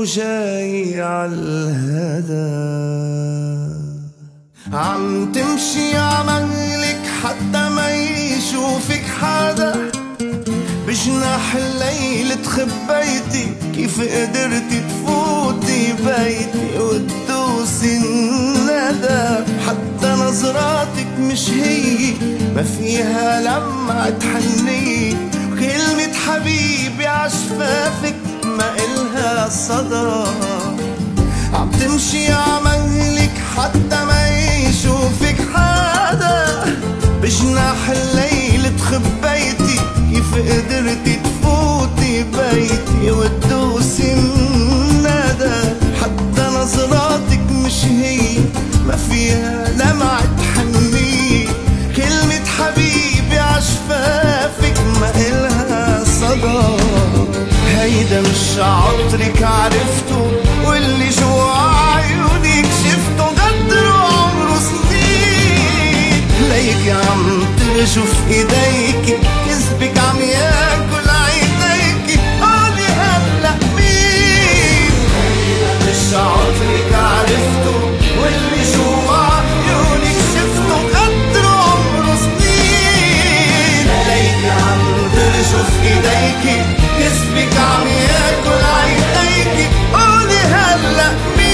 وجاي عالهدى. عم تمشي عمهلك حتى ما يشوفك حدا، بجناح الليل تخبيتي، كيف قدرتي تفوتي بيتي وتدوسي الندى؟ حتى نظراتك مش هي، ما فيها لمعة حنية، وكلمة حبيبي عشفافك ما إلها صدى. عم تمشي عمهلك حتى ما يشوفك حدا، بجناح الليل تخبيتي، كيف قدرتي تفوتي بيتي وتدوسي الندى؟ حتى نظراتك مش هي، ما فيها لمعة حنية، كلمة حبيبي عشفافك ما إلها صدى. هيدا مش عطرك عرفته، واللي جوا عيونك شفته، غدر عمره سنين. ليكي عم ترجف ايديكي، كذبك عم ياكل عينيكي، قولي هلأ مين؟ هيدا مش عطرك عرفته، واللي جوا عيونك شفته، غدر عمره سنين. ليكي عم ترجف ايديكي، كذبك عم ياكل عينيكي، قولي هلأ مين؟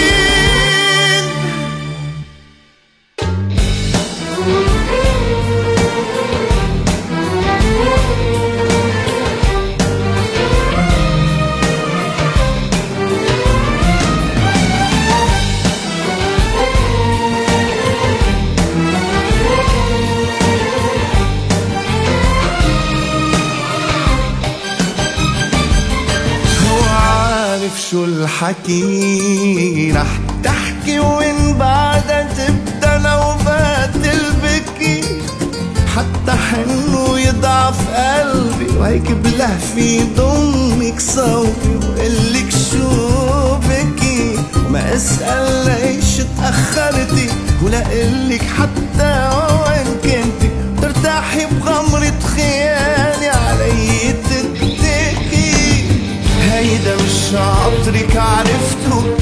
شو الحكي رح تحكي، وين بعدها تبدا نوبات البكي؟ حتى حنو يضعف قلبي، وهيك بلهفي ضمك صوتي وقلك شو بكي. وما اسأل ليش تأخرتي، ولا قلك حتى وين كنتي، ترتاحي بغمرة خيالي علي تتكي. هيدا مش عطرك عرفته،